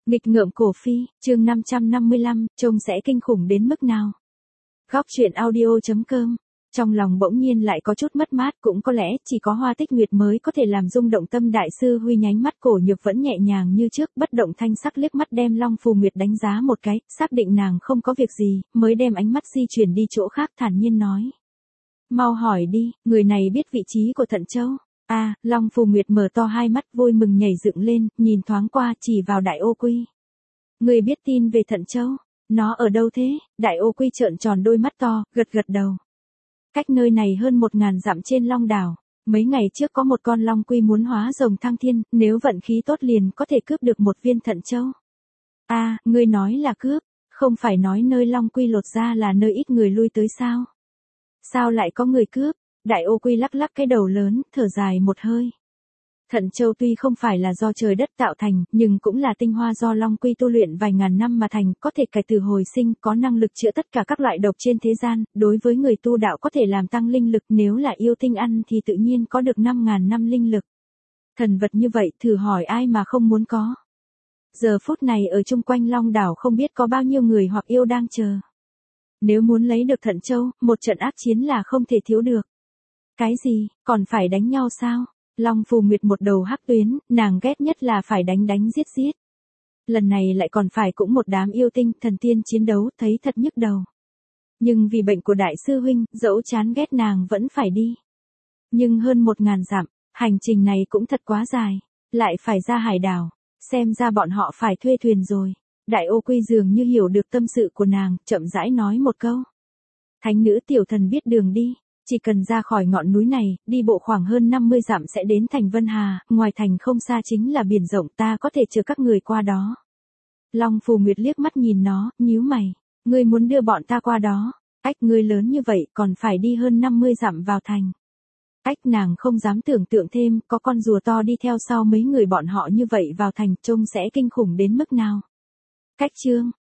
Nghịch ngợm cổ phi, chương 555, trông sẽ kinh khủng đến mức nào. Góc truyện audio.com. Trong lòng bỗng nhiên lại có chút mất mát, cũng có lẽ chỉ có Hoa Tích Nguyệt mới có thể làm rung động tâm đại sư Huy. Nhánh mắt Cổ Nhược vẫn nhẹ nhàng như trước, bất động thanh sắc liếc mắt đem Long Phù Nguyệt đánh giá một cái, xác định nàng không có việc gì, mới đem ánh mắt di chuyển đi chỗ khác, thản nhiên nói: "Mau hỏi đi, người này biết vị trí của Thận Châu?" Long Phù Nguyệt mở to hai mắt vui mừng nhảy dựng lên, nhìn thoáng qua chỉ vào Đại Ô Quy. "Người biết tin về Thận Châu? Nó ở đâu thế?" Đại Ô Quy trợn tròn đôi mắt to, gật đầu. "Cách nơi này hơn 1000 dặm trên Long đảo. Mấy ngày trước có một con Long Quy muốn hóa rồng thăng thiên, nếu vận khí tốt liền có thể cướp được một viên Thận Châu." Ngươi nói là cướp, không phải nói nơi Long Quy lột ra là nơi ít người lui tới sao? Sao lại có người cướp?" Đại Ô Quy lắc lắc cái đầu lớn, thở dài một hơi. Thận Châu tuy không phải là do trời đất tạo thành, nhưng cũng là tinh hoa do Long Quy tu luyện vài ngàn năm mà thành, có thể cải tử hồi sinh, có năng lực chữa tất cả các loại độc trên thế gian, đối với người tu đạo có thể làm tăng linh lực, nếu là yêu tinh ăn thì tự nhiên có được 5000 năm linh lực. Thần vật như vậy, thử hỏi ai mà không muốn có. Giờ phút này ở chung quanh Long đảo không biết có bao nhiêu người hoặc yêu đang chờ. Nếu muốn lấy được Thận Châu, một trận ác chiến là không thể thiếu được. Cái gì, còn phải đánh nhau sao? Long Phù Nguyệt một đầu hắc tuyến, nàng ghét nhất là phải đánh giết. Lần này lại còn phải cũng một đám yêu tinh, thần tiên chiến đấu, thấy thật nhức đầu. Nhưng vì bệnh của đại sư huynh, dẫu chán ghét nàng vẫn phải đi. Nhưng hơn 1000 dặm, hành trình này cũng thật quá dài, lại phải ra hải đảo, xem ra bọn họ phải thuê thuyền rồi. Đại Ô Quy dường như hiểu được tâm sự của nàng, chậm rãi nói một câu: "Thánh nữ tiểu thần biết đường đi. Chỉ cần ra khỏi ngọn núi này, đi bộ khoảng hơn 50 dặm sẽ đến thành Vân Hà, ngoài thành không xa chính là biển rộng, ta có thể chở các người qua đó." Long Phù Nguyệt liếc mắt nhìn nó, nhíu mày: "Ngươi muốn đưa bọn ta qua đó? Ngươi lớn như vậy còn phải đi hơn 50 dặm vào thành." Nàng không dám tưởng tượng thêm, có con rùa to đi theo sau mấy người bọn họ như vậy vào thành, trông sẽ kinh khủng đến mức nào. Chương